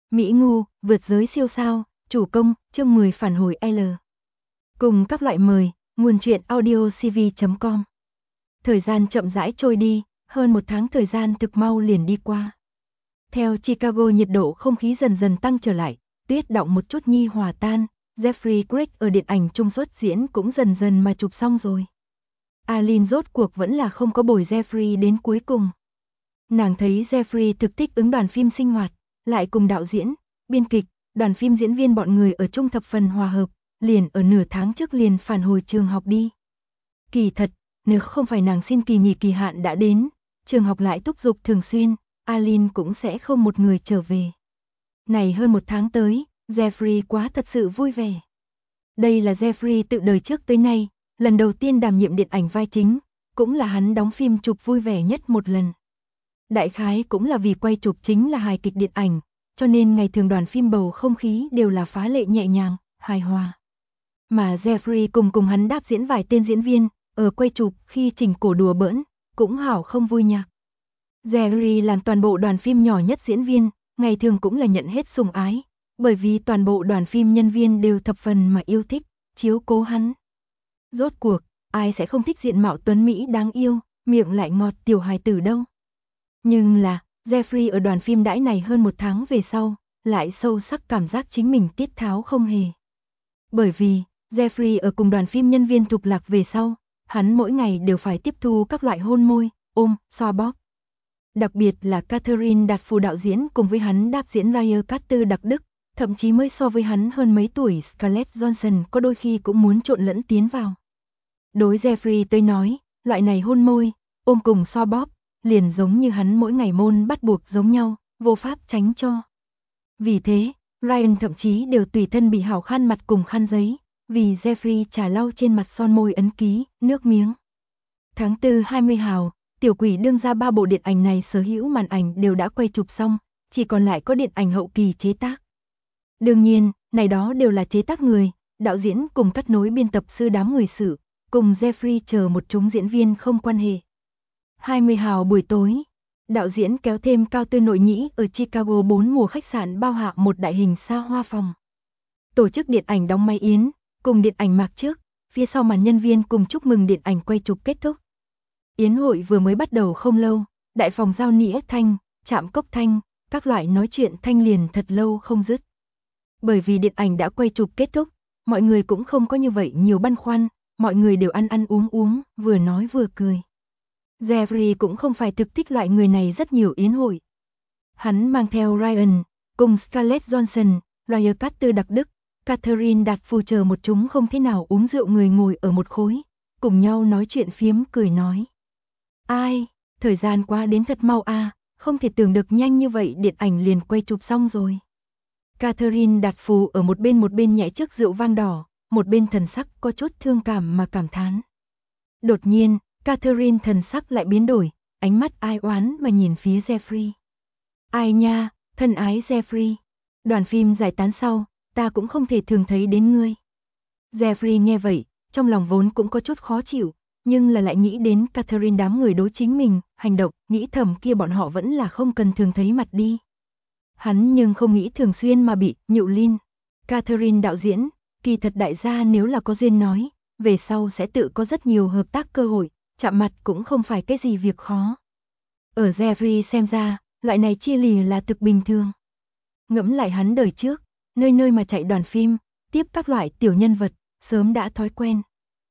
Mỹ Ngu, vượt giới siêu sao, chủ công, chương 10 phản hồi L. Cùng các loại mời, nguồn truyện audiocv.com. Thời gian chậm rãi trôi đi, hơn một tháng thời gian thực mau liền đi qua. Theo Chicago nhiệt độ không khí dần dần tăng trở lại, tuyết động một chút nhi hòa tan, Jeffrey Craig ở điện ảnh trung xuất diễn cũng dần dần mà chụp xong rồi. Aline rốt cuộc vẫn là không có bồi Jeffrey đến cuối cùng. Nàng thấy Jeffrey thực thích ứng đoàn phim sinh hoạt, lại cùng đạo diễn, biên kịch, đoàn phim diễn viên bọn người ở chung thập phần hòa hợp, liền ở nửa tháng trước liền phản hồi trường học đi. Kỳ thật, nếu không phải nàng xin kỳ nghỉ kỳ hạn đã đến, trường học lại thúc giục thường xuyên, Aline cũng sẽ không một người trở về. Này hơn một tháng tới, Jeffrey quá thật sự vui vẻ. Đây là Jeffrey tự đời trước tới nay, lần đầu tiên đảm nhiệm điện ảnh vai chính, cũng là hắn đóng phim chụp vui vẻ nhất một lần. Đại khái cũng là vì quay chụp chính là hài kịch điện ảnh, cho nên ngày thường đoàn phim bầu không khí đều là phá lệ nhẹ nhàng, hài hòa. Mà Jeffrey cùng hắn đáp diễn vài tên diễn viên, ở quay chụp khi chỉnh cổ đùa bỡn, cũng hảo không vui nhạc. Jeffrey làm toàn bộ đoàn phim nhỏ nhất diễn viên, ngày thường cũng là nhận hết sủng ái, bởi vì toàn bộ đoàn phim nhân viên đều thập phần mà yêu thích, chiếu cố hắn. Rốt cuộc, ai sẽ không thích diện mạo tuấn Mỹ đáng yêu, miệng lại ngọt tiểu hài tử đâu. Nhưng là, Jeffrey ở đoàn phim đãi này hơn một tháng về sau, lại sâu sắc cảm giác chính mình tiết tháo không hề. Bởi vì, Jeffrey ở cùng đoàn phim nhân viên thục lạc về sau, hắn mỗi ngày đều phải tiếp thu các loại hôn môi, ôm, xoa bóp. Đặc biệt là Catherine Đạt Phù đạo diễn cùng với hắn đáp diễn Ryan Carter đặc đức, thậm chí mới so với hắn hơn mấy tuổi Scarlett Johansson có đôi khi cũng muốn trộn lẫn tiến vào. Đối Jeffrey tới nói, loại này hôn môi, ôm cùng xoa bóp, liền giống như hắn mỗi ngày môn bắt buộc giống nhau, vô pháp tránh cho. Vì thế, Ryan thậm chí đều tùy thân bị hảo khăn mặt cùng khăn giấy, vì Jeffrey trà lau trên mặt son môi ấn ký, nước miếng. Tháng 4 20 hào, Tiểu Quỷ đương ra 3 bộ điện ảnh này sở hữu màn ảnh đều đã quay chụp xong, chỉ còn lại có điện ảnh hậu kỳ chế tác. Đương nhiên, này đó đều là chế tác người, đạo diễn cùng cắt nối biên tập sư đám người xử, cùng Jeffrey chờ một chúng diễn viên không quan hệ. 20 hào buổi tối, đạo diễn kéo thêm Cao Tư Nội Nhĩ ở Chicago 4 mùa khách sạn bao hạ một đại hình xa hoa phòng. Tổ chức điện ảnh đóng máy yến, cùng điện ảnh mạc trước, phía sau màn nhân viên cùng chúc mừng điện ảnh quay chụp kết thúc. Yến hội vừa mới bắt đầu không lâu, đại phòng giao nĩa thanh, chạm cốc thanh, các loại nói chuyện thanh liền thật lâu không dứt. Bởi vì điện ảnh đã quay chụp kết thúc, mọi người cũng không có như vậy nhiều băn khoăn, mọi người đều ăn ăn uống, vừa nói vừa cười. Jeffrey cũng không phải thực thích loại người này rất nhiều yến hội. Hắn mang theo Ryan, cùng Scarlett Johansson, Ryan Carter đặc đức, Catherine Đạt Phù chờ một chúng không thế nào uống rượu người ngồi ở một khối, cùng nhau nói chuyện phiếm cười nói. Ai, thời gian qua đến thật mau a, không thể tưởng được nhanh như vậy điện ảnh liền quay chụp xong rồi. Catherine Đạt Phù ở một bên nhảy trước rượu vang đỏ, một bên thần sắc có chút thương cảm mà cảm thán. Đột nhiên, Catherine thần sắc lại biến đổi, ánh mắt ai oán mà nhìn phía Jeffrey. Ai nha, thân ái Jeffrey, đoàn phim giải tán sau, ta cũng không thể thường thấy đến ngươi. Jeffrey nghe vậy, trong lòng vốn cũng có chút khó chịu, nhưng là lại nghĩ đến Catherine đám người đối chính mình, hành động, nghĩ thầm kia bọn họ vẫn là không cần thường thấy mặt đi. Hắn nhưng không nghĩ thường xuyên mà bị nhựu Lin. Catherine đạo diễn, kỳ thật đại gia nếu là có duyên nói, về sau sẽ tự có rất nhiều hợp tác cơ hội, chạm mặt cũng không phải cái gì việc khó. Ở Jeffrey xem ra, loại này chia lìa là thực bình thường. Ngẫm lại hắn đời trước, nơi nơi mà chạy đoàn phim, tiếp các loại tiểu nhân vật, sớm đã thói quen.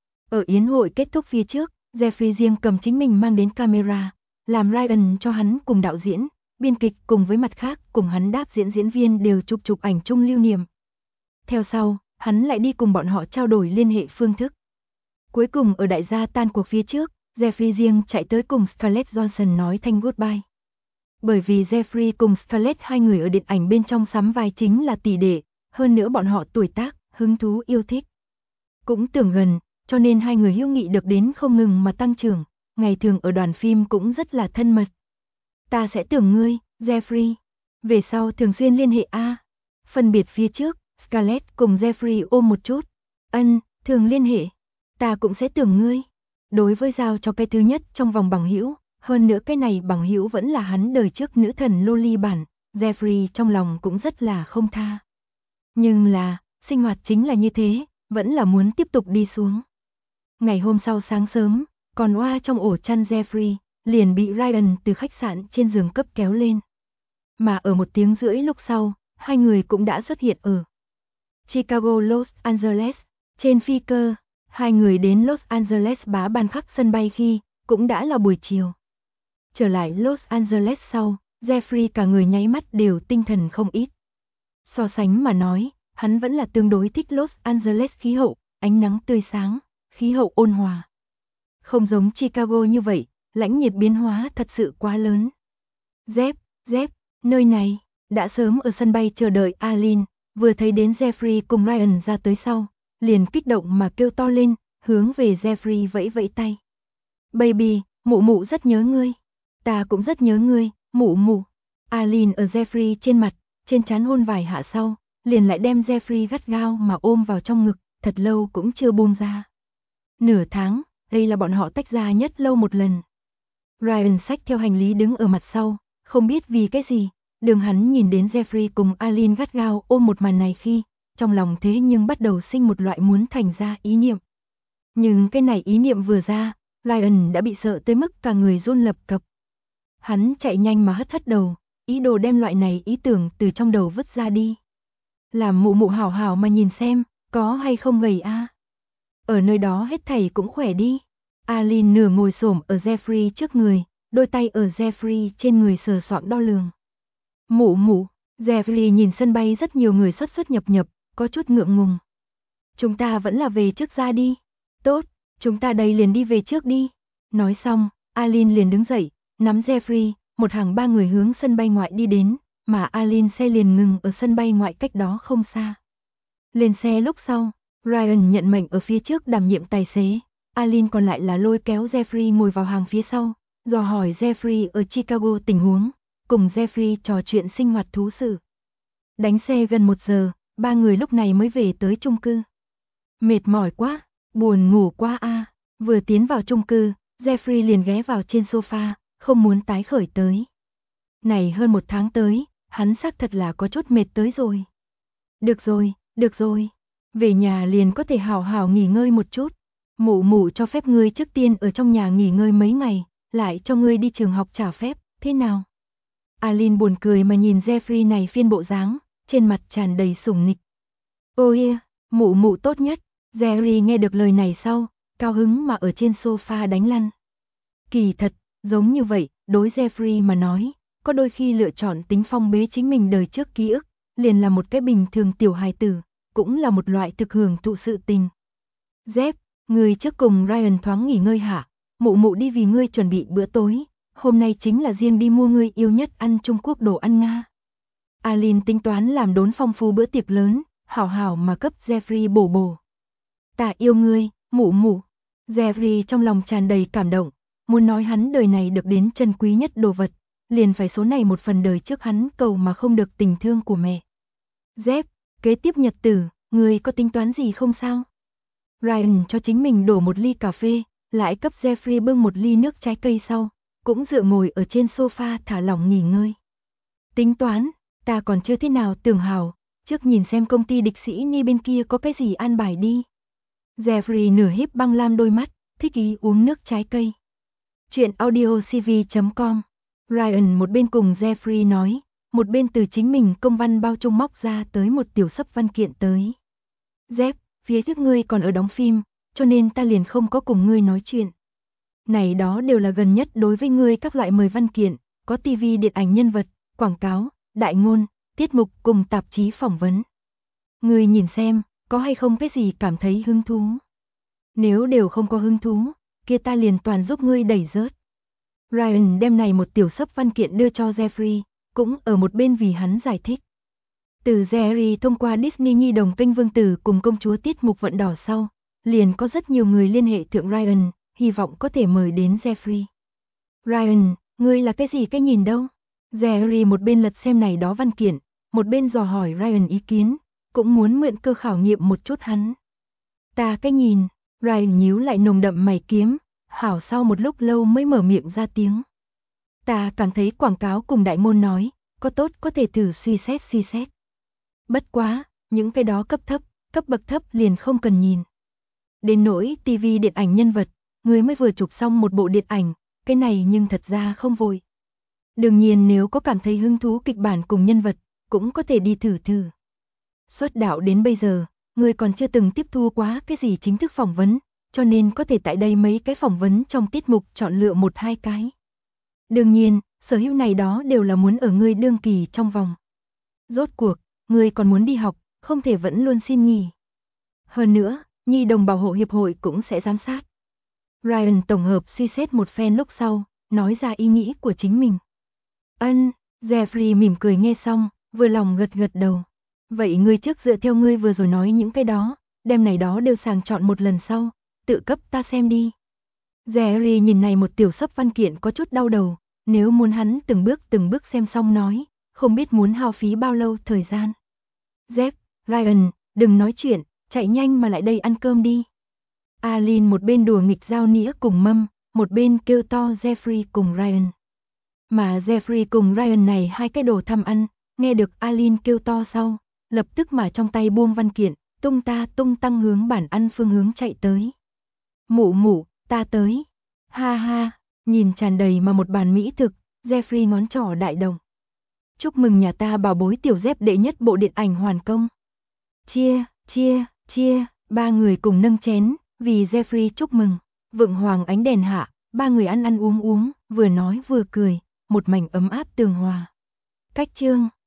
Ở yến hội kết thúc phía trước, Jeffrey riêng cầm chính mình mang đến camera, làm Ryan cho hắn cùng đạo diễn, biên kịch cùng với mặt khác cùng hắn đáp diễn viên đều chụp ảnh chung lưu niệm. Theo sau, hắn lại đi cùng bọn họ trao đổi liên hệ phương thức. Cuối cùng ở đại gia tan cuộc phía trước, Jeffrey riêng chạy tới cùng Scarlett Johansson nói thanh goodbye. Bởi vì Jeffrey cùng Scarlett hai người ở điện ảnh bên trong sắm vai chính là tỷ đệ, hơn nữa bọn họ tuổi tác, hứng thú yêu thích. Cũng tưởng gần, cho nên hai người hữu nghị được đến không ngừng mà tăng trưởng, ngày thường ở đoàn phim cũng rất là thân mật. Ta sẽ tưởng ngươi, Jeffrey. Về sau thường xuyên liên hệ a. Phân biệt phía trước, Scarlett cùng Jeffrey ôm một chút. Ân, thường liên hệ. Ta cũng sẽ tưởng ngươi. Đối với giao cho cái thứ nhất trong vòng bằng hữu, hơn nữa cái này bằng hữu vẫn là hắn đời trước nữ thần Loli bản, Jeffrey trong lòng cũng rất là không tha. Nhưng là, sinh hoạt chính là như thế, vẫn là muốn tiếp tục đi xuống. Ngày hôm sau sáng sớm, còn oa trong ổ chăn Jeffrey, liền bị Ryan từ khách sạn trên giường cấp kéo lên. Mà ở 1 tiếng rưỡi lúc sau, hai người cũng đã xuất hiện ở Chicago Los Angeles. Trên phi cơ, hai người đến Los Angeles bá ban khắc sân bay khi, cũng đã là buổi chiều. Trở lại Los Angeles sau, Jeffrey cả người nháy mắt đều tinh thần không ít. So sánh mà nói, hắn vẫn là tương đối thích Los Angeles khí hậu, ánh nắng tươi sáng, khí hậu ôn hòa. Không giống Chicago như vậy, lãnh nhiệt biến hóa thật sự quá lớn. Jeff, nơi này, đã sớm ở sân bay chờ đợi Alin, vừa thấy đến Jeffrey cùng Ryan ra tới sau, liền kích động mà kêu to lên, hướng về Jeffrey vẫy vẫy tay. Baby, mụ mụ rất nhớ ngươi. Ta cũng rất nhớ ngươi, mụ mụ. Alin ở Jeffrey trên mặt, trên trán hôn vài hạ sau, liền lại đem Jeffrey gắt gao mà ôm vào trong ngực, thật lâu cũng chưa buông ra. Nửa tháng, đây là bọn họ tách ra nhất lâu một lần. Ryan xách theo hành lý đứng ở mặt sau, không biết vì cái gì, đường hắn nhìn đến Jeffrey cùng Alin gắt gao ôm một màn này khi, trong lòng thế nhưng bắt đầu sinh một loại muốn thành ra ý niệm. Nhưng cái này ý niệm vừa ra, Ryan đã bị sợ tới mức cả người run lập cập. Hắn chạy nhanh mà hất đầu, ý đồ đem loại này ý tưởng từ trong đầu vứt ra đi. Làm mụ mụ hảo hảo mà nhìn xem, có hay không gầy a? Ở nơi đó hết thảy cũng khỏe đi. Alin nửa ngồi xổm ở Jeffrey trước người, đôi tay ở Jeffrey trên người sờ soạng đo lường. Mụ mụ, Jeffrey nhìn sân bay rất nhiều người xuất nhập, có chút ngượng ngùng. Chúng ta vẫn là về trước ra đi. Tốt, chúng ta đây liền đi về trước đi. Nói xong, Alin liền đứng dậy, nắm Jeffrey, một hàng 3 người hướng sân bay ngoại đi đến, mà Alin xe liền ngừng ở sân bay ngoại cách đó không xa. Lên xe lúc sau, Ryan nhận mệnh ở phía trước đảm nhiệm tài xế, Alin còn lại là lôi kéo Jeffrey ngồi vào hàng phía sau, dò hỏi Jeffrey ở Chicago tình huống, cùng Jeffrey trò chuyện sinh hoạt thú sự. Đánh xe gần 1 giờ, 3 người lúc này mới về tới chung cư. Mệt mỏi quá, buồn ngủ quá a. Vừa tiến vào chung cư, Jeffrey liền ghé vào trên sofa, không muốn tái khởi tới. Này hơn 1 tháng tới, hắn xác thật là có chút mệt tới rồi. Được rồi. Về nhà liền có thể hảo hảo nghỉ ngơi một chút. Mụ mụ cho phép ngươi trước tiên ở trong nhà nghỉ ngơi mấy ngày, lại cho ngươi đi trường học trả phép, thế nào? Alin buồn cười mà nhìn Jeffrey này phiên bộ dáng, trên mặt tràn đầy sủng nịch. Ôi, mụ mụ tốt nhất. Jerry nghe được lời này sau, cao hứng mà ở trên sofa đánh lăn. Kỳ thật, giống như vậy, đối Jeffrey mà nói, có đôi khi lựa chọn tính phong bế chính mình đời trước ký ức, liền là một cái bình thường tiểu hài tử, cũng là một loại thực hưởng thụ sự tình. Jeff, ngươi trước cùng Ryan thoáng nghỉ ngơi hả? Mụ mụ đi vì ngươi chuẩn bị bữa tối, hôm nay chính là riêng đi mua ngươi yêu nhất ăn Trung Quốc đồ ăn Nga. Alin tính toán làm đốn phong phú bữa tiệc lớn, hảo hảo mà cấp Jeffrey bổ. Ta yêu ngươi, mụ mụ. Jeffrey trong lòng tràn đầy cảm động, muốn nói hắn đời này được đến chân quý nhất đồ vật, liền phải số này một phần đời trước hắn cầu mà không được tình thương của mẹ. Jeff, kế tiếp nhật tử, ngươi có tính toán gì không sao? Ryan cho chính mình đổ một ly cà phê, lại cấp Jeffrey bưng một ly nước trái cây sau, cũng dựa ngồi ở trên sofa thả lỏng nghỉ ngơi. Tính toán, ta còn chưa thế nào tưởng hào, trước nhìn xem công ty địch sĩ Ni bên kia có cái gì an bài đi. Jeffrey nửa híp băng lam đôi mắt, thích ý uống nước trái cây. Chuyện audiocv.com. Ryan một bên cùng Jeffrey nói, một bên từ chính mình công văn bao trung móc ra tới một tiểu sấp văn kiện tới. Jeff, phía trước ngươi còn ở đóng phim, cho nên ta liền không có cùng ngươi nói chuyện. Này đó đều là gần nhất đối với ngươi các loại mời văn kiện, có TV điện ảnh nhân vật, quảng cáo, đại ngôn, tiết mục cùng tạp chí phỏng vấn. Ngươi nhìn xem, có hay không cái gì cảm thấy hứng thú? Nếu đều không có hứng thú, kia ta liền toàn giúp ngươi đẩy rớt. Ryan đem này một tiểu sấp văn kiện đưa cho Jeffrey, cũng ở một bên vì hắn giải thích. Từ Jerry thông qua Disney Nhi đồng kênh Vương Tử cùng công chúa tiết mục vận đỏ sau, liền có rất nhiều người liên hệ thượng Ryan, hy vọng có thể mời đến Jeffrey. Ryan, ngươi là cái gì cái nhìn đâu? Jerry một bên lật xem này đó văn kiện, một bên dò hỏi Ryan ý kiến, cũng muốn mượn cơ khảo nghiệm một chút hắn. Ta cái nhìn, Ryan nhíu lại nồng đậm mày kiếm, hảo sau một lúc lâu mới mở miệng ra tiếng. Ta cảm thấy quảng cáo cùng đại ngôn nói, có tốt có thể thử suy xét. Bất quá, những cái đó cấp bậc thấp liền không cần nhìn. Đến nỗi TV điện ảnh nhân vật, người mới vừa chụp xong một bộ điện ảnh, cái này nhưng thật ra không vội. Đương nhiên nếu có cảm thấy hứng thú kịch bản cùng nhân vật, cũng có thể đi thử. Xuất đạo đến bây giờ, người còn chưa từng tiếp thu quá cái gì chính thức phỏng vấn, cho nên có thể tại đây mấy cái phỏng vấn trong tiết mục chọn lựa 1-2 cái. Đương nhiên, sở hữu này đó đều là muốn ở người đương kỳ trong vòng. Rốt cuộc, người còn muốn đi học, không thể vẫn luôn xin nghỉ. Hơn nữa, Nhi đồng bảo hộ hiệp hội cũng sẽ giám sát. Ryan tổng hợp suy xét một phen lúc sau, nói ra ý nghĩ của chính mình. Jeffrey mỉm cười nghe xong, vừa lòng gật đầu. Vậy ngươi trước dựa theo ngươi vừa rồi nói những cái đó, đem này đó đều sàng chọn một lần sau, tự cấp ta xem đi. Jerry nhìn này một tiểu sấp văn kiện có chút đau đầu, nếu muốn hắn từng bước xem xong nói, không biết muốn hao phí bao lâu thời gian. Ryan, đừng nói chuyện, chạy nhanh mà lại đây ăn cơm đi. Aline một bên đùa nghịch dao nĩa cùng mâm, một bên kêu to Jeffrey cùng Ryan. Mà Jeffrey cùng Ryan này hai cái đồ tham ăn, nghe được Aline kêu to sau, lập tức mà trong tay buông văn kiện, tung tăng hướng bàn ăn phương hướng chạy tới. Mụ, ta tới. Ha, nhìn tràn đầy mà một bàn mỹ thực, Jeffrey ngón trỏ đại đồng. Chúc mừng nhà ta bảo bối tiểu Dép đệ nhất bộ điện ảnh hoàn công. Chia, ba người cùng nâng chén, vì Jeffrey chúc mừng. Vượng hoàng ánh đèn hạ, ba người ăn uống, vừa nói vừa cười, một mảnh ấm áp tường hòa. Cách chương